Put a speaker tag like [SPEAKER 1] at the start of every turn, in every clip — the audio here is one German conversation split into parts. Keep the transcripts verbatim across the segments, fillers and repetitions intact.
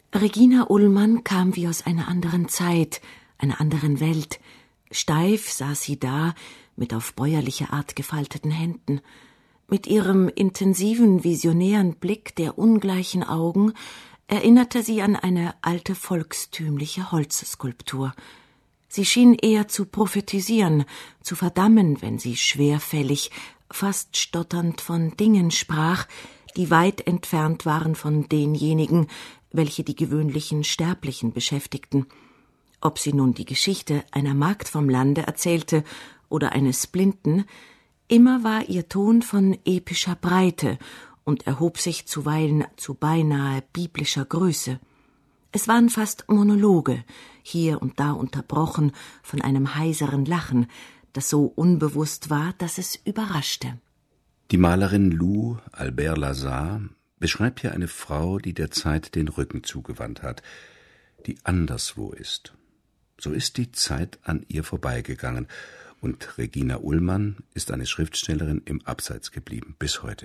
[SPEAKER 1] Regina Ullmann kam wie aus einer anderen Zeit, einer anderen Welt. Steif saß sie da, mit auf bäuerliche Art gefalteten Händen. Mit ihrem intensiven, visionären Blick der ungleichen Augen erinnerte sie an eine alte volkstümliche Holzskulptur. Sie schien eher zu prophetisieren, zu verdammen, wenn sie schwerfällig, fast stotternd von Dingen sprach, die weit entfernt waren von denjenigen, welche die gewöhnlichen Sterblichen beschäftigten. Ob sie nun die Geschichte einer Magd vom Lande erzählte oder eines Blinden, immer war ihr Ton von epischer Breite und erhob sich zuweilen zu beinahe biblischer Größe. Es waren fast Monologe, hier und da unterbrochen von einem heiseren Lachen, das so unbewusst war, dass es überraschte.
[SPEAKER 2] Die Malerin Lou Albert Lazare beschreibt hier eine Frau, die der Zeit den Rücken zugewandt hat, die anderswo ist. So ist die Zeit an ihr vorbeigegangen, und Regina Ullmann ist eine Schriftstellerin im Abseits geblieben, bis heute.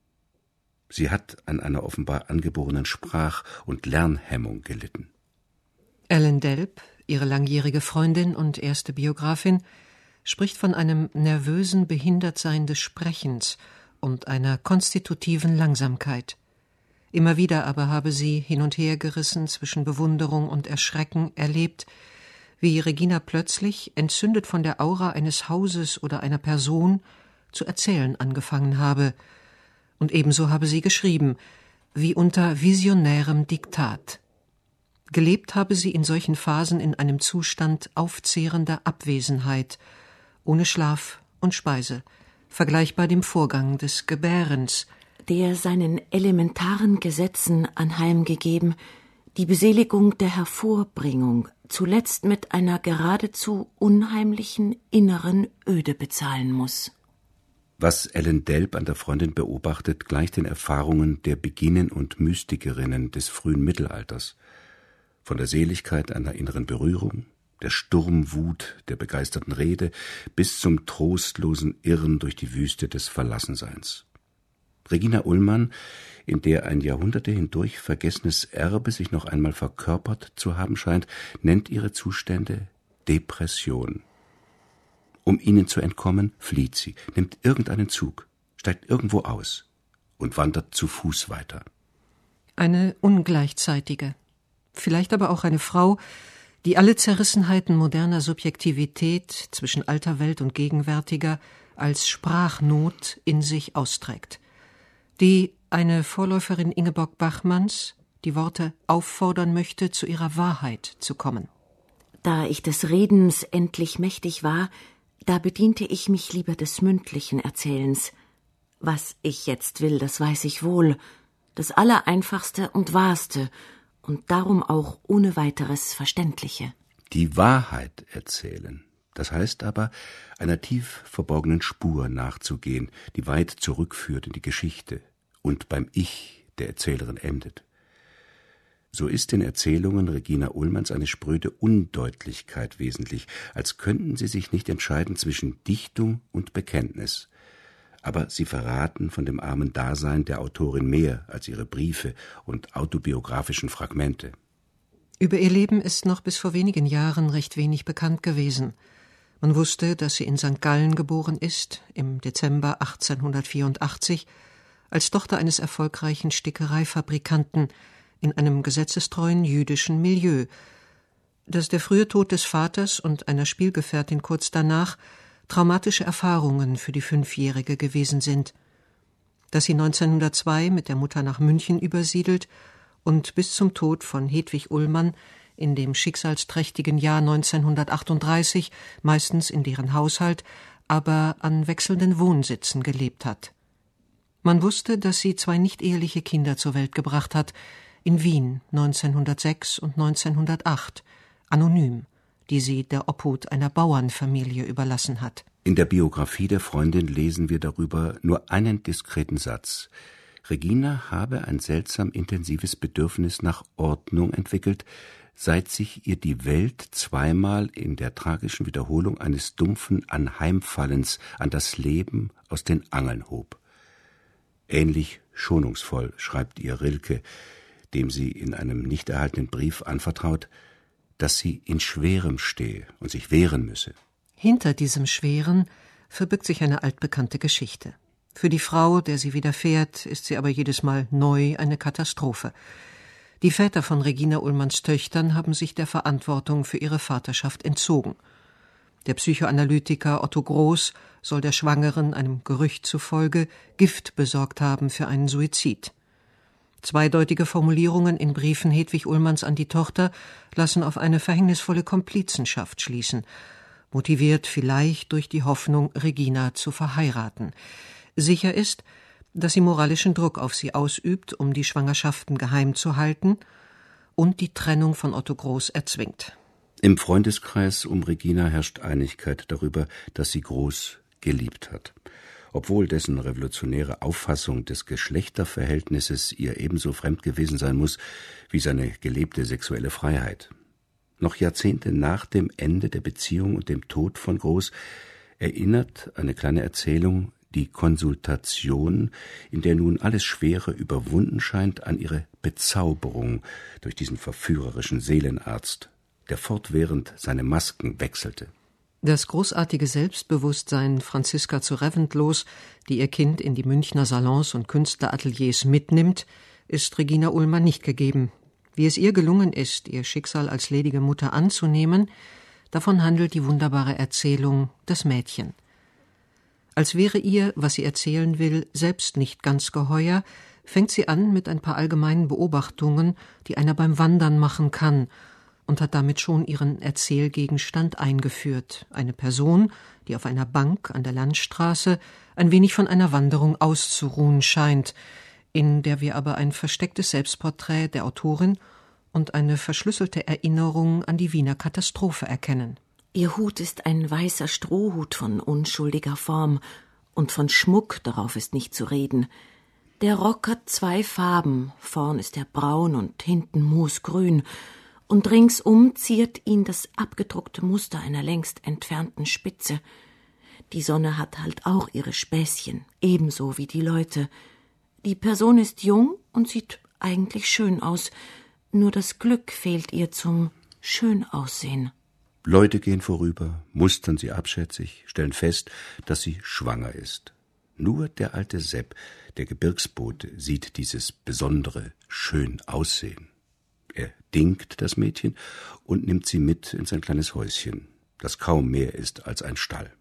[SPEAKER 2] Sie hat an einer offenbar angeborenen Sprach- und Lernhemmung gelitten.
[SPEAKER 3] Ellen Delp, ihre langjährige Freundin und erste Biografin, spricht von einem nervösen Behindertsein des Sprechens und einer konstitutiven Langsamkeit. Immer wieder aber habe sie, hin und her gerissen zwischen Bewunderung und Erschrecken, erlebt, wie Regina plötzlich, entzündet von der Aura eines Hauses oder einer Person, zu erzählen angefangen habe. Und ebenso habe sie geschrieben, wie unter visionärem Diktat. Gelebt habe sie in solchen Phasen in einem Zustand aufzehrender Abwesenheit, ohne Schlaf und Speise, vergleichbar dem Vorgang des Gebärens,
[SPEAKER 1] der seinen elementaren Gesetzen anheimgegeben, die Beseligung der Hervorbringung zuletzt mit einer geradezu unheimlichen inneren Öde bezahlen muss.
[SPEAKER 2] Was Ellen Delp an der Freundin beobachtet, gleicht den Erfahrungen der Beginnen- und Mystikerinnen des frühen Mittelalters. Von der Seligkeit einer inneren Berührung, der Sturmwut der begeisterten Rede bis zum trostlosen Irren durch die Wüste des Verlassenseins. Regina Ullmann, in der ein Jahrhunderte hindurch vergessenes Erbe sich noch einmal verkörpert zu haben scheint, nennt ihre Zustände Depression. Um ihnen zu entkommen, flieht sie, nimmt irgendeinen Zug, steigt irgendwo aus und wandert zu Fuß weiter.
[SPEAKER 3] Eine ungleichzeitige, vielleicht aber auch eine Frau, die alle Zerrissenheiten moderner Subjektivität zwischen alter Welt und gegenwärtiger als Sprachnot in sich austrägt, die eine Vorläuferin Ingeborg Bachmanns die Worte auffordern möchte, zu ihrer Wahrheit zu kommen.
[SPEAKER 1] Da ich des Redens endlich mächtig war, da bediente ich mich lieber des mündlichen Erzählens. Was ich jetzt will, das weiß ich wohl, das Allereinfachste und Wahrste und darum auch ohne weiteres Verständliche.
[SPEAKER 2] Die Wahrheit erzählen, das heißt aber, einer tief verborgenen Spur nachzugehen, die weit zurückführt in die Geschichte und beim Ich der Erzählerin endet. So ist in Erzählungen Regina Ullmanns eine spröde Undeutlichkeit wesentlich, als könnten sie sich nicht entscheiden zwischen Dichtung und Bekenntnis. Aber sie verraten von dem armen Dasein der Autorin mehr als ihre Briefe und autobiografischen Fragmente.
[SPEAKER 3] Über ihr Leben ist noch bis vor wenigen Jahren recht wenig bekannt gewesen. Man wusste, dass sie in Sankt Gallen geboren ist, im Dezember achtzehnhundertvierundachtzig, als Tochter eines erfolgreichen Stickereifabrikanten in einem gesetzestreuen jüdischen Milieu. Dass der frühe Tod des Vaters und einer Spielgefährtin kurz danach traumatische Erfahrungen für die Fünfjährige gewesen sind. Dass sie neunzehnhundertzwei mit der Mutter nach München übersiedelt und bis zum Tod von Hedwig Ullmann in dem schicksalsträchtigen Jahr neunzehnhundertachtunddreißig meistens in deren Haushalt, aber an wechselnden Wohnsitzen gelebt hat. Man wusste, dass sie zwei nicht-eheliche Kinder zur Welt gebracht hat, in Wien neunzehnhundertsechs und neunzehnhundertacht, anonym, die sie der Obhut einer Bauernfamilie überlassen hat.
[SPEAKER 2] In der Biografie der Freundin lesen wir darüber nur einen diskreten Satz. Regina habe ein seltsam intensives Bedürfnis nach Ordnung entwickelt, seit sich ihr die Welt zweimal in der tragischen Wiederholung eines dumpfen Anheimfallens an das Leben aus den Angeln hob. Ähnlich schonungsvoll schreibt ihr Rilke: dem sie in einem nicht erhaltenen Brief anvertraut, dass sie in Schwerem stehe und sich wehren müsse.
[SPEAKER 3] Hinter diesem Schweren verbirgt sich eine altbekannte Geschichte. Für die Frau, der sie widerfährt, ist sie aber jedes Mal neu eine Katastrophe. Die Väter von Regina Ullmanns Töchtern haben sich der Verantwortung für ihre Vaterschaft entzogen. Der Psychoanalytiker Otto Groß soll der Schwangeren, einem Gerücht zufolge, Gift besorgt haben für einen Suizid. Zweideutige Formulierungen in Briefen Hedwig Ullmanns an die Tochter lassen auf eine verhängnisvolle Komplizenschaft schließen, motiviert vielleicht durch die Hoffnung, Regina zu verheiraten. Sicher ist, dass sie moralischen Druck auf sie ausübt, um die Schwangerschaften geheim zu halten und die Trennung von Otto Groß erzwingt.
[SPEAKER 2] Im Freundeskreis um Regina herrscht Einigkeit darüber, dass sie Groß geliebt hat, obwohl dessen revolutionäre Auffassung des Geschlechterverhältnisses ihr ebenso fremd gewesen sein muss wie seine gelebte sexuelle Freiheit. Noch Jahrzehnte nach dem Ende der Beziehung und dem Tod von Groß erinnert eine kleine Erzählung die Konsultation, in der nun alles Schwere überwunden scheint, an ihre Bezauberung durch diesen verführerischen Seelenarzt, der fortwährend seine Masken wechselte.
[SPEAKER 3] Das großartige Selbstbewusstsein Franziska zu Reventlows, die ihr Kind in die Münchner Salons und Künstlerateliers mitnimmt, ist Regina Ullmann nicht gegeben. Wie es ihr gelungen ist, ihr Schicksal als ledige Mutter anzunehmen, davon handelt die wunderbare Erzählung Das Mädchen. Als wäre ihr, was sie erzählen will, selbst nicht ganz geheuer, fängt sie an mit ein paar allgemeinen Beobachtungen, die einer beim Wandern machen kann, und hat damit schon ihren Erzählgegenstand eingeführt. Eine Person, die auf einer Bank an der Landstraße ein wenig von einer Wanderung auszuruhen scheint, in der wir aber ein verstecktes Selbstporträt der Autorin und eine verschlüsselte Erinnerung an die Wiener Katastrophe erkennen.
[SPEAKER 1] Ihr Hut ist ein weißer Strohhut von unschuldiger Form, und von Schmuck, darauf ist nicht zu reden. Der Rock hat zwei Farben, vorn ist er braun und hinten moosgrün, und ringsum ziert ihn das abgedruckte Muster einer längst entfernten Spitze. Die Sonne hat halt auch ihre Späßchen, ebenso wie die Leute. Die Person ist jung und sieht eigentlich schön aus, nur das Glück fehlt ihr zum Schönaussehen.
[SPEAKER 2] Leute gehen vorüber, mustern sie abschätzig, stellen fest, dass sie schwanger ist. Nur der alte Sepp, der Gebirgsbote, sieht dieses besondere Schönaussehen. Er dingt das Mädchen und nimmt sie mit in sein kleines Häuschen, das kaum mehr ist als ein Stall.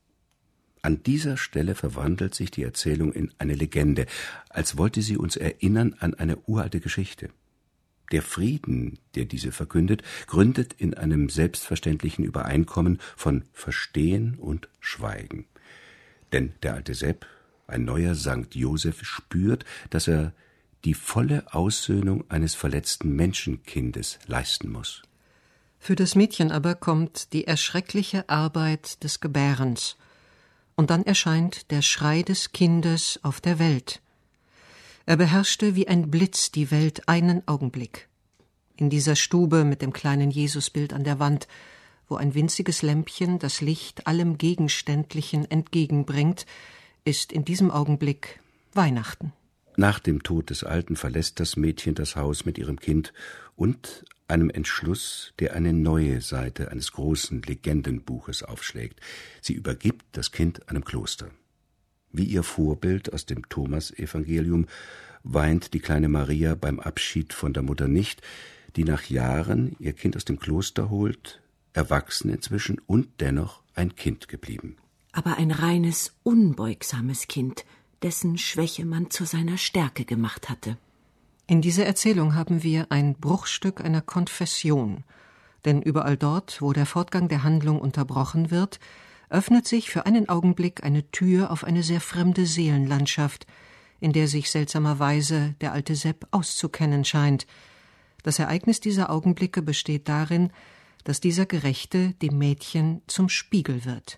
[SPEAKER 2] An dieser Stelle verwandelt sich die Erzählung in eine Legende, als wollte sie uns erinnern an eine uralte Geschichte. Der Frieden, der diese verkündet, gründet in einem selbstverständlichen Übereinkommen von Verstehen und Schweigen. Denn der alte Sepp, ein neuer Sankt Joseph, spürt, dass er die volle Aussöhnung eines verletzten Menschenkindes leisten muss.
[SPEAKER 3] Für das Mädchen aber kommt die erschreckliche Arbeit des Gebärens. Und dann erscheint der Schrei des Kindes auf der Welt. Er beherrschte wie ein Blitz die Welt einen Augenblick. In dieser Stube mit dem kleinen Jesusbild an der Wand, wo ein winziges Lämpchen das Licht allem Gegenständlichen entgegenbringt, ist in diesem Augenblick Weihnachten.
[SPEAKER 2] Nach dem Tod des Alten verlässt das Mädchen das Haus mit ihrem Kind und einem Entschluss, der eine neue Seite eines großen Legendenbuches aufschlägt. Sie übergibt das Kind einem Kloster. Wie ihr Vorbild aus dem Thomasevangelium weint die kleine Maria beim Abschied von der Mutter nicht, die nach Jahren ihr Kind aus dem Kloster holt, erwachsen inzwischen und dennoch ein Kind geblieben.
[SPEAKER 1] Aber ein reines, unbeugsames Kind, dessen Schwäche man zu seiner Stärke gemacht hatte.
[SPEAKER 3] In dieser Erzählung haben wir ein Bruchstück einer Konfession, denn überall dort, wo der Fortgang der Handlung unterbrochen wird, öffnet sich für einen Augenblick eine Tür auf eine sehr fremde Seelenlandschaft, in der sich seltsamerweise der alte Sepp auszukennen scheint. Das Ereignis dieser Augenblicke besteht darin, dass dieser Gerechte dem Mädchen zum Spiegel wird.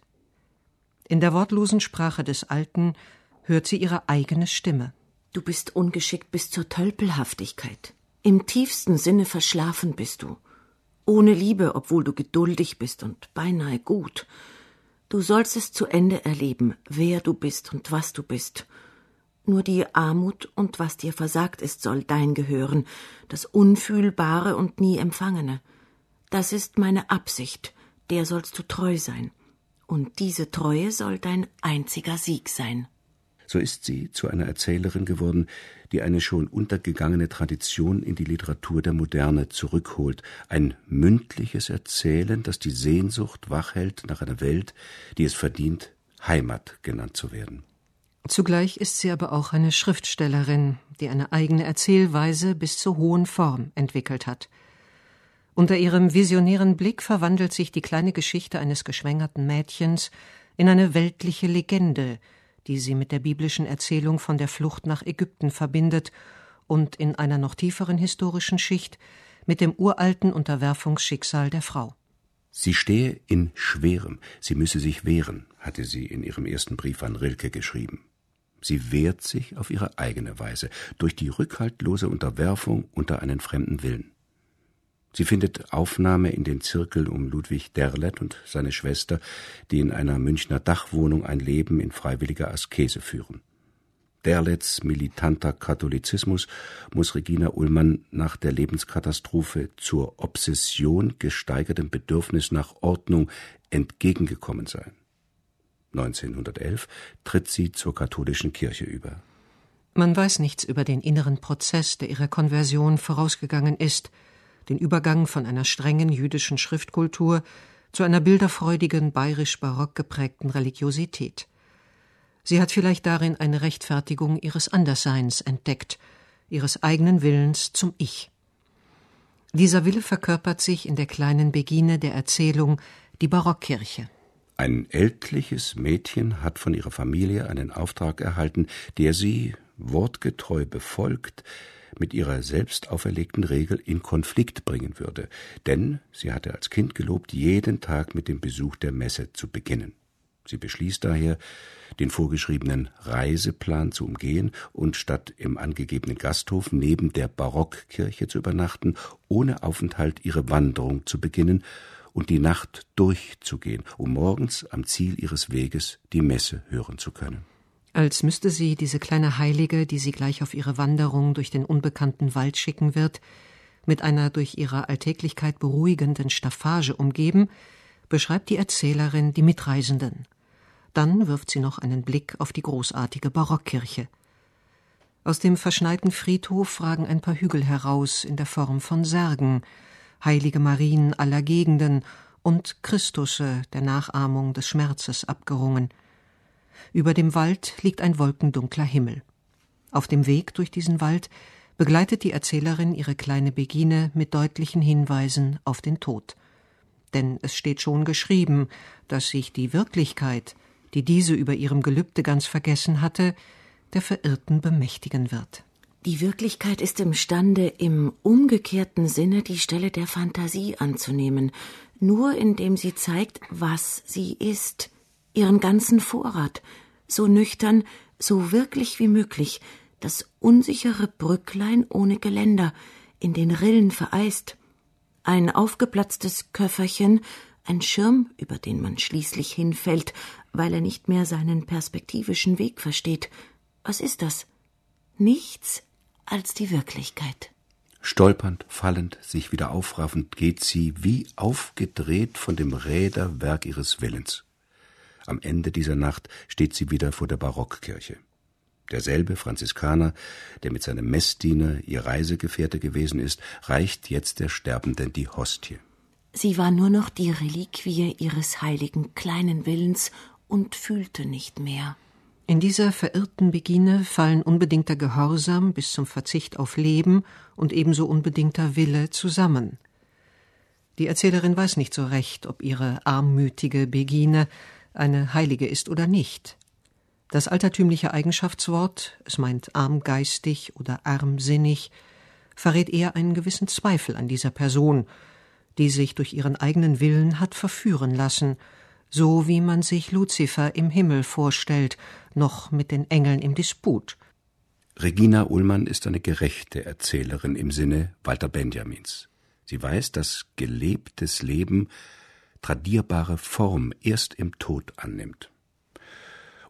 [SPEAKER 3] In der wortlosen Sprache des Alten hört sie ihre eigene Stimme.
[SPEAKER 1] Du bist ungeschickt bis zur Tölpelhaftigkeit. Im tiefsten Sinne verschlafen bist du. Ohne Liebe, obwohl du geduldig bist und beinahe gut. Du sollst es zu Ende erleben, wer du bist und was du bist. Nur die Armut und was dir versagt ist, soll dein gehören, das Unfühlbare und nie Empfangene. Das ist meine Absicht, der sollst du treu sein. Und diese Treue soll dein einziger Sieg sein.
[SPEAKER 2] So ist sie zu einer Erzählerin geworden, die eine schon untergegangene Tradition in die Literatur der Moderne zurückholt. Ein mündliches Erzählen, das die Sehnsucht wachhält nach einer Welt, die es verdient, Heimat genannt zu werden.
[SPEAKER 3] Zugleich ist sie aber auch eine Schriftstellerin, die eine eigene Erzählweise bis zur hohen Form entwickelt hat. Unter ihrem visionären Blick verwandelt sich die kleine Geschichte eines geschwängerten Mädchens in eine weltliche Legende, die sie mit der biblischen Erzählung von der Flucht nach Ägypten verbindet und in einer noch tieferen historischen Schicht mit dem uralten Unterwerfungsschicksal der Frau.
[SPEAKER 2] Sie stehe in Schwerem, sie müsse sich wehren, hatte sie in ihrem ersten Brief an Rilke geschrieben. Sie wehrt sich auf ihre eigene Weise, durch die rückhaltlose Unterwerfung unter einen fremden Willen. Sie findet Aufnahme in den Zirkel um Ludwig Derlet und seine Schwester, die in einer Münchner Dachwohnung ein Leben in freiwilliger Askese führen. Derlets militanter Katholizismus muss Regina Ullmann nach der Lebenskatastrophe zur Obsession gesteigertem Bedürfnis nach Ordnung entgegengekommen sein. neunzehnhundertelf tritt sie zur katholischen Kirche über.
[SPEAKER 3] Man weiß nichts über den inneren Prozess, der ihrer Konversion vorausgegangen ist, den Übergang von einer strengen jüdischen Schriftkultur zu einer bilderfreudigen, bayerisch-barock geprägten Religiosität. Sie hat vielleicht darin eine Rechtfertigung ihres Andersseins entdeckt, ihres eigenen Willens zum Ich. Dieser Wille verkörpert sich in der kleinen Begine der Erzählung Die Barockkirche.
[SPEAKER 2] Ein ältliches Mädchen hat von ihrer Familie einen Auftrag erhalten, der sie, wortgetreu befolgt, mit ihrer selbst auferlegten Regel in Konflikt bringen würde, denn sie hatte als Kind gelobt, jeden Tag mit dem Besuch der Messe zu beginnen. Sie beschließt daher, den vorgeschriebenen Reiseplan zu umgehen und statt im angegebenen Gasthof neben der Barockkirche zu übernachten, ohne Aufenthalt ihre Wanderung zu beginnen und die Nacht durchzugehen, um morgens am Ziel ihres Weges die Messe hören zu können.
[SPEAKER 3] Als müsste sie diese kleine Heilige, die sie gleich auf ihre Wanderung durch den unbekannten Wald schicken wird, mit einer durch ihre Alltäglichkeit beruhigenden Staffage umgeben, beschreibt die Erzählerin die Mitreisenden. Dann wirft sie noch einen Blick auf die großartige Barockkirche. Aus dem verschneiten Friedhof ragen ein paar Hügel heraus in der Form von Särgen, heilige Marien aller Gegenden und Christusse der Nachahmung des Schmerzes abgerungen. Über dem Wald liegt ein wolkendunkler Himmel. Auf dem Weg durch diesen Wald begleitet die Erzählerin ihre kleine Begine mit deutlichen Hinweisen auf den Tod. Denn es steht schon geschrieben, dass sich die Wirklichkeit, die diese über ihrem Gelübde ganz vergessen hatte, der Verirrten bemächtigen wird.
[SPEAKER 1] Die Wirklichkeit ist imstande, im umgekehrten Sinne die Stelle der Fantasie anzunehmen, nur indem sie zeigt, was sie ist, ihren ganzen Vorrat, so nüchtern, so wirklich wie möglich, das unsichere Brücklein ohne Geländer, in den Rillen vereist, ein aufgeplatztes Köfferchen, ein Schirm, über den man schließlich hinfällt, weil er nicht mehr seinen perspektivischen Weg versteht. Was ist das? Nichts als die Wirklichkeit.
[SPEAKER 2] Stolpernd, fallend, sich wieder aufraffend, geht sie wie aufgedreht von dem Räderwerk ihres Willens. Am Ende dieser Nacht steht sie wieder vor der Barockkirche. Derselbe Franziskaner, der mit seinem Messdiener ihr Reisegefährte gewesen ist, reicht jetzt der Sterbenden die Hostie.
[SPEAKER 1] Sie war nur noch die Reliquie ihres heiligen kleinen Willens und fühlte nicht mehr.
[SPEAKER 3] In dieser verirrten Begine fallen unbedingter Gehorsam bis zum Verzicht auf Leben und ebenso unbedingter Wille zusammen. Die Erzählerin weiß nicht so recht, ob ihre armmütige Begine eine Heilige ist oder nicht. Das altertümliche Eigenschaftswort, es meint armgeistig oder armsinnig, verrät eher einen gewissen Zweifel an dieser Person, die sich durch ihren eigenen Willen hat verführen lassen, so wie man sich Luzifer im Himmel vorstellt, noch mit den Engeln im Disput.
[SPEAKER 2] Regina Ullmann ist eine gerechte Erzählerin im Sinne Walter Benjamins. Sie weiß, dass gelebtes Leben tradierbare Form erst im Tod annimmt.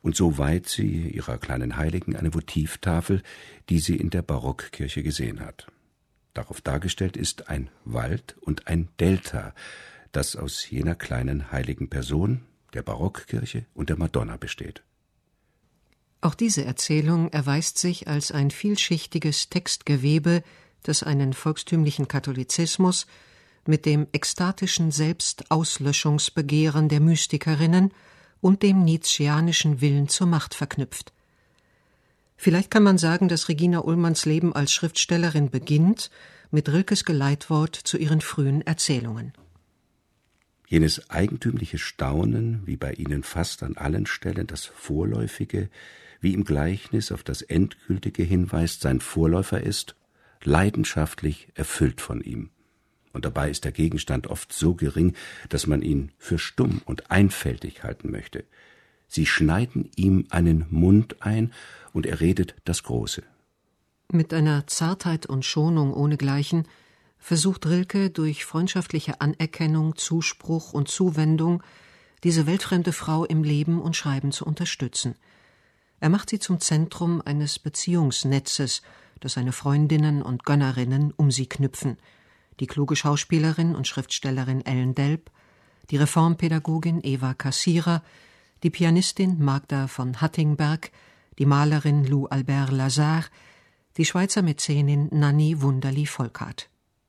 [SPEAKER 2] und so weiht sie ihrer kleinen Heiligen eine Votivtafel, die sie in der Barockkirche gesehen hat. Darauf dargestellt ist ein Wald und ein Delta, das aus jener kleinen heiligen Person, der Barockkirche und der Madonna besteht.
[SPEAKER 3] Auch diese Erzählung erweist sich als ein vielschichtiges Textgewebe, das einen volkstümlichen Katholizismus mit dem ekstatischen Selbstauslöschungsbegehren der Mystikerinnen und dem nietzscheanischen Willen zur Macht verknüpft. Vielleicht kann man sagen, dass Regina Ullmanns Leben als Schriftstellerin beginnt mit Rilkes Geleitwort zu ihren frühen Erzählungen.
[SPEAKER 2] Jenes eigentümliche Staunen, wie bei ihnen fast an allen Stellen das Vorläufige, wie im Gleichnis auf das Endgültige hinweist, sein Vorläufer ist, leidenschaftlich erfüllt von ihm. Und dabei ist der Gegenstand oft so gering, dass man ihn für stumm und einfältig halten möchte. Sie schneiden ihm einen Mund ein, und er redet das Große.
[SPEAKER 3] Mit einer Zartheit und Schonung ohnegleichen versucht Rilke durch freundschaftliche Anerkennung, Zuspruch und Zuwendung diese weltfremde Frau im Leben und Schreiben zu unterstützen. Er macht sie zum Zentrum eines Beziehungsnetzes, das seine Freundinnen und Gönnerinnen um sie knüpfen. Die kluge Schauspielerin und Schriftstellerin Ellen Delp, die Reformpädagogin Eva Kassierer, die Pianistin Magda von Hattingberg, die Malerin Lou Albert Lazare, die Schweizer Mäzenin Nanni Wunderli-Volkart.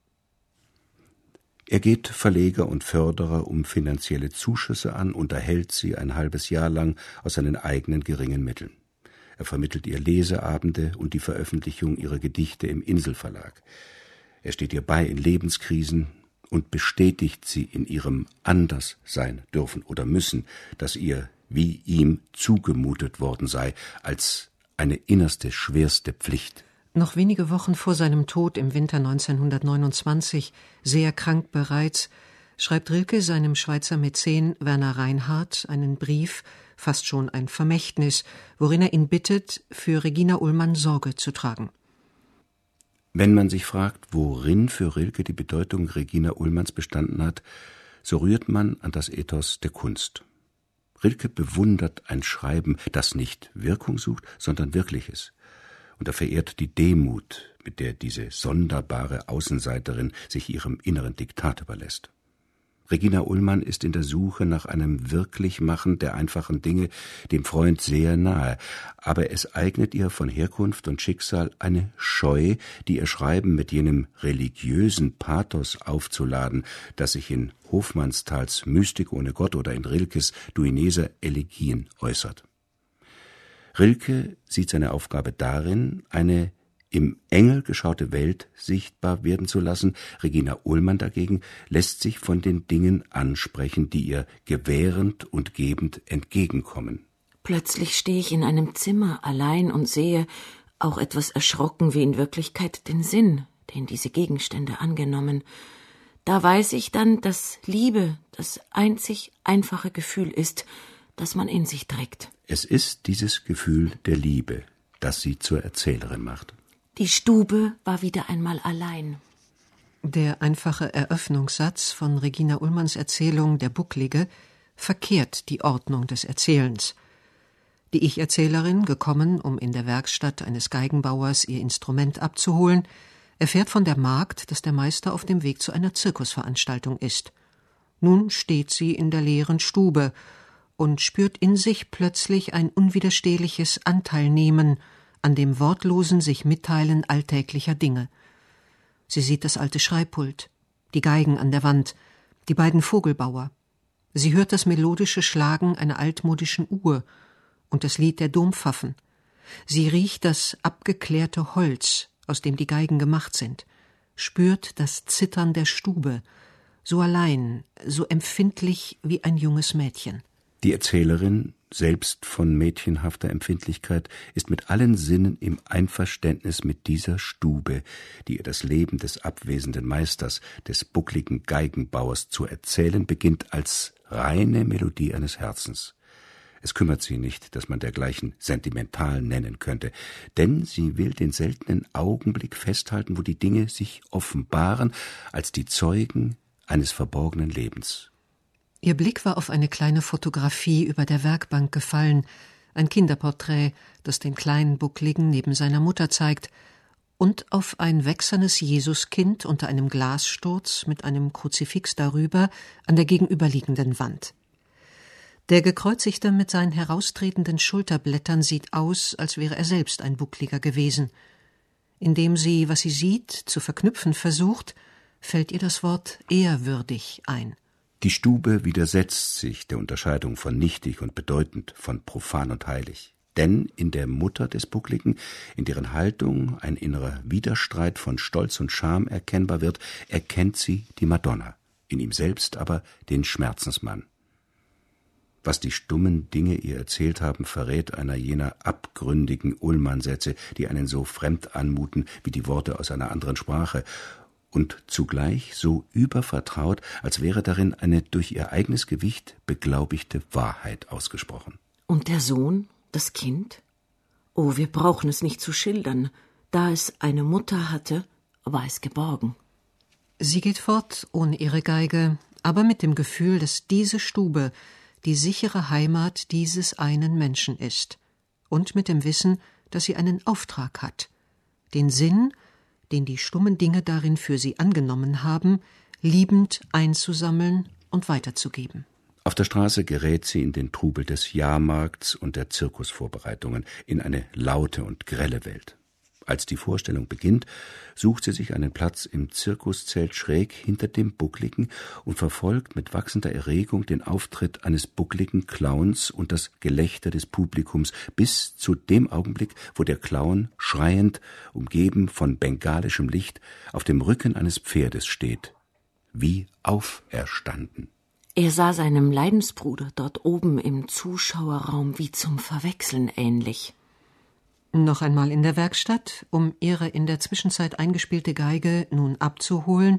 [SPEAKER 2] Er geht Verleger und Förderer um finanzielle Zuschüsse an und erhält sie ein halbes Jahr lang aus seinen eigenen geringen Mitteln. Er vermittelt ihr Leseabende und die Veröffentlichung ihrer Gedichte im Inselverlag. Er steht ihr bei in Lebenskrisen und bestätigt sie in ihrem Anderssein dürfen oder müssen, das ihr wie ihm zugemutet worden sei, als eine innerste, schwerste Pflicht.
[SPEAKER 3] Noch wenige Wochen vor seinem Tod im Winter neunzehnhundertneunundzwanzig, sehr krank bereits, schreibt Rilke seinem Schweizer Mäzen Werner Reinhardt einen Brief, fast schon ein Vermächtnis, worin er ihn bittet, für Regina Ullmann Sorge zu tragen.
[SPEAKER 2] Wenn man sich fragt, worin für Rilke die Bedeutung Regina Ullmanns bestanden hat, so rührt man an das Ethos der Kunst. Rilke bewundert ein Schreiben, das nicht Wirkung sucht, sondern Wirkliches. Und er verehrt die Demut, mit der diese sonderbare Außenseiterin sich ihrem inneren Diktat überlässt. Regina Ullmann ist in der Suche nach einem Wirklichmachen der einfachen Dinge dem Freund sehr nahe, aber es eignet ihr von Herkunft und Schicksal eine Scheu, die ihr Schreiben mit jenem religiösen Pathos aufzuladen, das sich in Hofmannsthals Mystik ohne Gott oder in Rilkes Duineser Elegien äußert. Rilke sieht seine Aufgabe darin, eine im Engel geschaute Welt sichtbar werden zu lassen. Regina Ullmann dagegen lässt sich von den Dingen ansprechen, die ihr gewährend und gebend entgegenkommen.
[SPEAKER 1] Plötzlich stehe ich in einem Zimmer allein und sehe, auch etwas erschrocken wie in Wirklichkeit, den Sinn, den diese Gegenstände angenommen. Da weiß ich dann, dass Liebe das einzig einfache Gefühl ist, das man in sich trägt.
[SPEAKER 2] Es ist dieses Gefühl der Liebe, das sie zur Erzählerin macht.
[SPEAKER 1] Die Stube war wieder einmal allein.
[SPEAKER 3] Der einfache Eröffnungssatz von Regina Ullmanns Erzählung Der Bucklige verkehrt die Ordnung des Erzählens. Die Ich-Erzählerin, gekommen, um in der Werkstatt eines Geigenbauers ihr Instrument abzuholen, erfährt von der Magd, dass der Meister auf dem Weg zu einer Zirkusveranstaltung ist. Nun steht sie in der leeren Stube und spürt in sich plötzlich ein unwiderstehliches Anteilnehmen an dem wortlosen sich Mitteilen alltäglicher Dinge. Sie sieht das alte Schreibpult, die Geigen an der Wand, die beiden Vogelbauer. Sie hört das melodische Schlagen einer altmodischen Uhr und das Lied der Dompfaffen. Sie riecht das abgeklärte Holz, aus dem die Geigen gemacht sind, spürt das Zittern der Stube, so allein, so empfindlich wie ein junges Mädchen.
[SPEAKER 2] Die Erzählerin, selbst von mädchenhafter Empfindlichkeit, ist mit allen Sinnen im Einverständnis mit dieser Stube, die ihr das Leben des abwesenden Meisters, des buckligen Geigenbauers zu erzählen beginnt, als reine Melodie eines Herzens. Es kümmert sie nicht, dass man dergleichen sentimental nennen könnte, denn sie will den seltenen Augenblick festhalten, wo die Dinge sich offenbaren als die Zeugen eines verborgenen Lebens.
[SPEAKER 3] Ihr Blick war auf eine kleine Fotografie über der Werkbank gefallen, ein Kinderporträt, das den kleinen Buckligen neben seiner Mutter zeigt, und auf ein wächsernes Jesuskind unter einem Glassturz mit einem Kruzifix darüber an der gegenüberliegenden Wand. Der Gekreuzigte mit seinen heraustretenden Schulterblättern sieht aus, als wäre er selbst ein Buckliger gewesen. Indem sie, was sie sieht, zu verknüpfen versucht, fällt ihr das Wort ehrwürdig ein.
[SPEAKER 2] Die Stube widersetzt sich der Unterscheidung von nichtig und bedeutend, von profan und heilig. Denn in der Mutter des Buckligen, in deren Haltung ein innerer Widerstreit von Stolz und Scham erkennbar wird, erkennt sie die Madonna, in ihm selbst aber den Schmerzensmann. Was die stummen Dinge ihr erzählt haben, verrät einer jener abgründigen Ullmann-Sätze, die einen so fremd anmuten wie die Worte aus einer anderen Sprache, und zugleich so übervertraut, als wäre darin eine durch ihr eigenes Gewicht beglaubigte Wahrheit ausgesprochen.
[SPEAKER 1] Und der Sohn, das Kind? Oh, wir brauchen es nicht zu schildern. Da es eine Mutter hatte, war es geborgen.
[SPEAKER 3] Sie geht fort ohne ihre Geige, aber mit dem Gefühl, dass diese Stube die sichere Heimat dieses einen Menschen ist, und mit dem Wissen, dass sie einen Auftrag hat, den Sinn, den die stummen Dinge darin für sie angenommen haben, liebend einzusammeln und weiterzugeben.
[SPEAKER 2] Auf der Straße gerät sie in den Trubel des Jahrmarkts und der Zirkusvorbereitungen, in eine laute und grelle Welt. Als die Vorstellung beginnt, sucht sie sich einen Platz im Zirkuszelt schräg hinter dem Buckligen und verfolgt mit wachsender Erregung den Auftritt eines buckligen Clowns und das Gelächter des Publikums bis zu dem Augenblick, wo der Clown schreiend, umgeben von bengalischem Licht, auf dem Rücken eines Pferdes steht, wie auferstanden.
[SPEAKER 1] Er sah seinem Leidensbruder dort oben im Zuschauerraum wie zum Verwechseln ähnlich.
[SPEAKER 3] Noch einmal in der Werkstatt, um ihre in der Zwischenzeit eingespielte Geige nun abzuholen,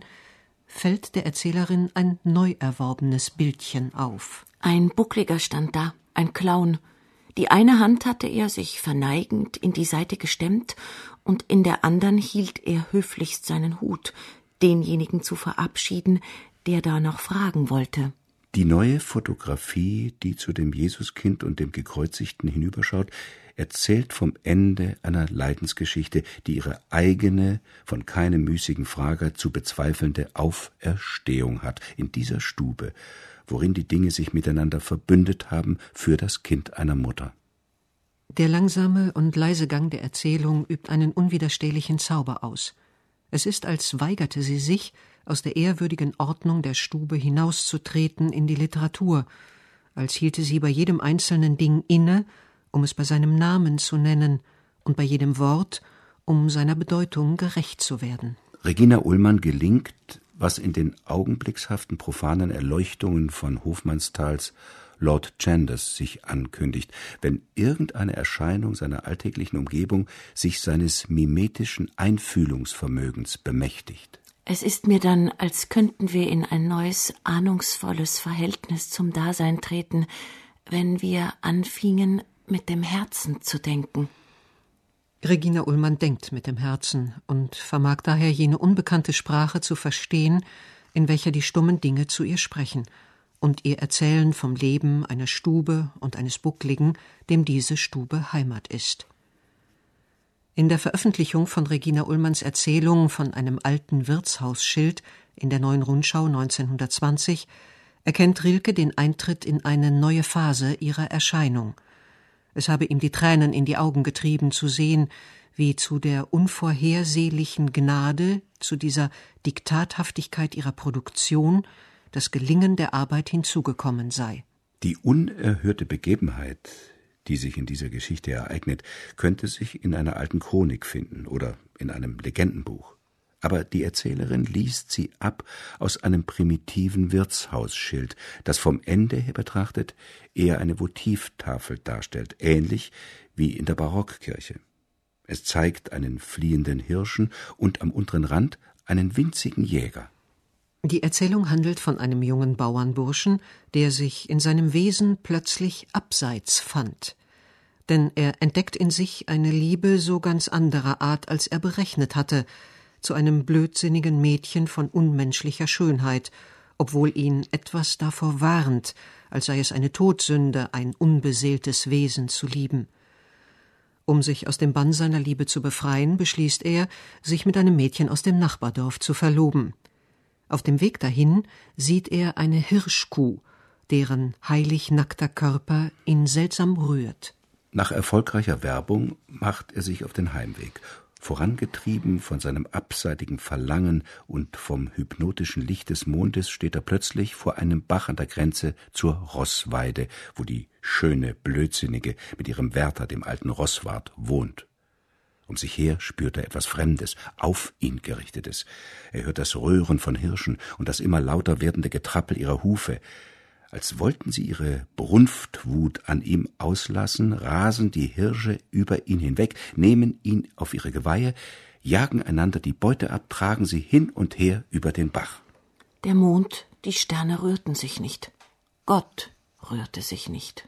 [SPEAKER 3] fällt der Erzählerin ein neu erworbenes Bildchen auf.
[SPEAKER 1] Ein Buckliger stand da, ein Clown. Die eine Hand hatte er, sich verneigend, in die Seite gestemmt, und in der anderen hielt er höflichst seinen Hut, denjenigen zu verabschieden, der da noch fragen wollte.
[SPEAKER 2] Die neue Fotografie, die zu dem Jesuskind und dem Gekreuzigten hinüberschaut, erzählt vom Ende einer Leidensgeschichte, die ihre eigene, von keinem müßigen Frager zu bezweifelnde Auferstehung hat, in dieser Stube, worin die Dinge sich miteinander verbündet haben für das Kind einer Mutter.
[SPEAKER 3] Der langsame und leise Gang der Erzählung übt einen unwiderstehlichen Zauber aus. Es ist, als weigerte sie sich, aus der ehrwürdigen Ordnung der Stube hinauszutreten in die Literatur, als hielte sie bei jedem einzelnen Ding inne, um es bei seinem Namen zu nennen, und bei jedem Wort, um seiner Bedeutung gerecht zu werden.
[SPEAKER 2] Regina Ullmann gelingt, was in den augenblickshaften profanen Erleuchtungen von Hofmannsthals Lord Chandos sich ankündigt, wenn irgendeine Erscheinung seiner alltäglichen Umgebung sich seines mimetischen Einfühlungsvermögens bemächtigt.
[SPEAKER 1] Es ist mir dann, als könnten wir in ein neues, ahnungsvolles Verhältnis zum Dasein treten, wenn wir anfingen, mit dem Herzen zu denken.
[SPEAKER 3] Regina Ullmann denkt mit dem Herzen und vermag daher jene unbekannte Sprache zu verstehen, in welcher die stummen Dinge zu ihr sprechen und ihr erzählen vom Leben einer Stube und eines Buckligen, dem diese Stube Heimat ist. In der Veröffentlichung von Regina Ullmanns Erzählung von einem alten Wirtshausschild in der Neuen Rundschau neunzehnhundertzwanzig erkennt Rilke den Eintritt in eine neue Phase ihrer Erscheinung. Es habe ihm die Tränen in die Augen getrieben, zu sehen, wie zu der unvorhersehlichen Gnade, zu dieser Diktathaftigkeit ihrer Produktion, das Gelingen der Arbeit hinzugekommen sei.
[SPEAKER 2] Die unerhörte Begebenheit, die sich in dieser Geschichte ereignet, könnte sich in einer alten Chronik finden oder in einem Legendenbuch. Aber die Erzählerin liest sie ab aus einem primitiven Wirtshausschild, das vom Ende her betrachtet eher eine Votivtafel darstellt, ähnlich wie in der Barockkirche. Es zeigt einen fliehenden Hirschen und am unteren Rand einen winzigen Jäger.
[SPEAKER 3] Die Erzählung handelt von einem jungen Bauernburschen, der sich in seinem Wesen plötzlich abseits fand. Denn er entdeckt in sich eine Liebe so ganz anderer Art, als er berechnet hatte, zu einem blödsinnigen Mädchen von unmenschlicher Schönheit obwohl ihn etwas davor warnt, als sei es eine Todsünde, ein unbeseeltes Wesen zu lieben. Um sich aus dem Bann seiner Liebe zu befreien, beschließt er, sich mit einem Mädchen aus dem Nachbardorf zu verloben. Auf dem Weg dahin sieht er eine Hirschkuh, deren heilig nackter Körper ihn seltsam rührt.
[SPEAKER 2] Nach erfolgreicher Werbung macht er sich auf den Heimweg, vorangetrieben von seinem abseitigen Verlangen und vom hypnotischen Licht des Mondes steht er plötzlich vor einem Bach an der Grenze zur Rossweide, wo die schöne Blödsinnige mit ihrem Wärter, dem alten Rosswart, wohnt. Um sich her spürt er etwas Fremdes, auf ihn gerichtetes. Er hört das Röhren von Hirschen und das immer lauter werdende Getrappel ihrer Hufe. Als wollten sie ihre Brunftwut an ihm auslassen, rasen die Hirsche über ihn hinweg, nehmen ihn auf ihre Geweihe, jagen einander die Beute ab, tragen sie hin und her über den Bach.
[SPEAKER 1] Der Mond, die Sterne rührten sich nicht. Gott rührte sich nicht.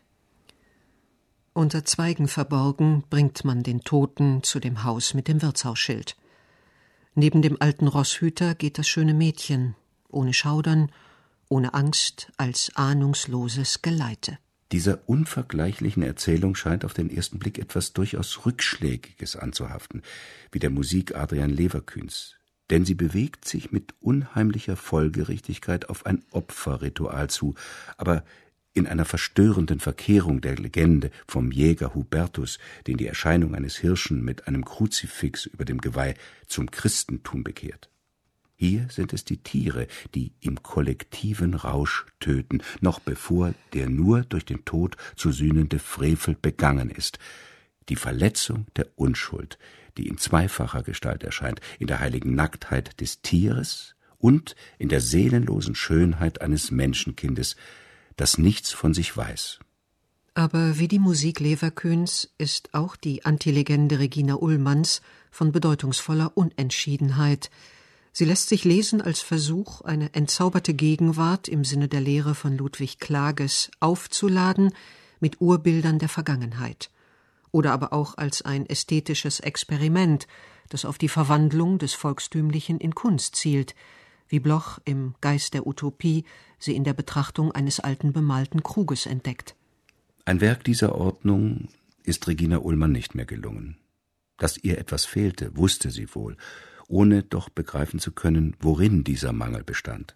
[SPEAKER 3] Unter Zweigen verborgen bringt man den Toten zu dem Haus mit dem Wirtshausschild. Neben dem alten Rosshüter geht das schöne Mädchen, ohne Schaudern, ohne Angst, als ahnungsloses Geleite.
[SPEAKER 2] Dieser unvergleichlichen Erzählung scheint auf den ersten Blick etwas durchaus Rückschlägiges anzuhaften, wie der Musik Adrian Leverkühns. Denn sie bewegt sich mit unheimlicher Folgerichtigkeit auf ein Opferritual zu, aber in einer verstörenden Verkehrung der Legende vom Jäger Hubertus, den die Erscheinung eines Hirschen mit einem Kruzifix über dem Geweih zum Christentum bekehrt. Hier sind es die Tiere, die im kollektiven Rausch töten, noch bevor der nur durch den Tod zu sühnende Frevel begangen ist. Die Verletzung der Unschuld, die in zweifacher Gestalt erscheint, in der heiligen Nacktheit des Tieres und in der seelenlosen Schönheit eines Menschenkindes, das nichts von sich weiß.
[SPEAKER 3] Aber wie die Musik Leverkühns ist auch die Antilegende Regina Ullmanns von bedeutungsvoller Unentschiedenheit. Sie lässt sich lesen als Versuch, eine entzauberte Gegenwart im Sinne der Lehre von Ludwig Klages aufzuladen mit Urbildern der Vergangenheit. Oder aber auch als ein ästhetisches Experiment, das auf die Verwandlung des Volkstümlichen in Kunst zielt, wie Bloch im Geist der Utopie sie in der Betrachtung eines alten bemalten Kruges entdeckt.
[SPEAKER 2] Ein Werk dieser Ordnung ist Regina Ullmann nicht mehr gelungen. Dass ihr etwas fehlte, wusste sie wohl, ohne doch begreifen zu können, worin dieser Mangel bestand.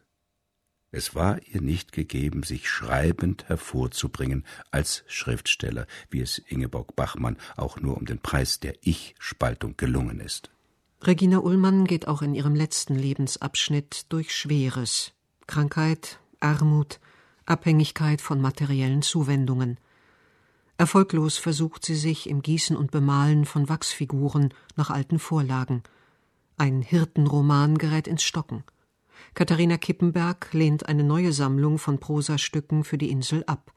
[SPEAKER 2] Es war ihr nicht gegeben, sich schreibend hervorzubringen als Schriftsteller, wie es Ingeborg Bachmann auch nur um den Preis der Ich-Spaltung gelungen ist.
[SPEAKER 3] Regina Ullmann geht auch in ihrem letzten Lebensabschnitt durch Schweres: Krankheit, Armut, Abhängigkeit von materiellen Zuwendungen. Erfolglos versucht sie sich im Gießen und Bemalen von Wachsfiguren nach alten Vorlagen. Ein Hirtenroman gerät ins Stocken. Katharina Kippenberg lehnt eine neue Sammlung von Prosastücken für die Insel ab.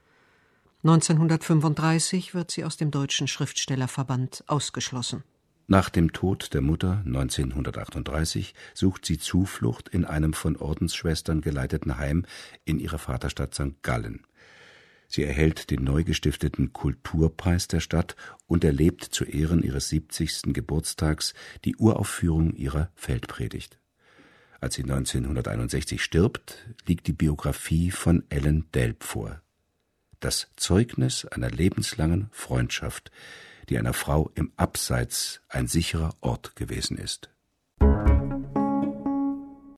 [SPEAKER 3] neunzehnhundertfünfunddreißig wird sie aus dem Deutschen Schriftstellerverband ausgeschlossen.
[SPEAKER 2] Nach dem Tod der Mutter neunzehnhundertachtunddreißig sucht sie Zuflucht in einem von Ordensschwestern geleiteten Heim in ihrer Vaterstadt Sankt Gallen. Sie erhält den neu gestifteten Kulturpreis der Stadt und erlebt zu Ehren ihres siebzigsten Geburtstags die Uraufführung ihrer Feldpredigt. Als sie neunzehnhunderteinundsechzig stirbt, liegt die Biografie von Ellen Delp vor. Das Zeugnis einer lebenslangen Freundschaft, die einer Frau im Abseits ein sicherer Ort gewesen ist.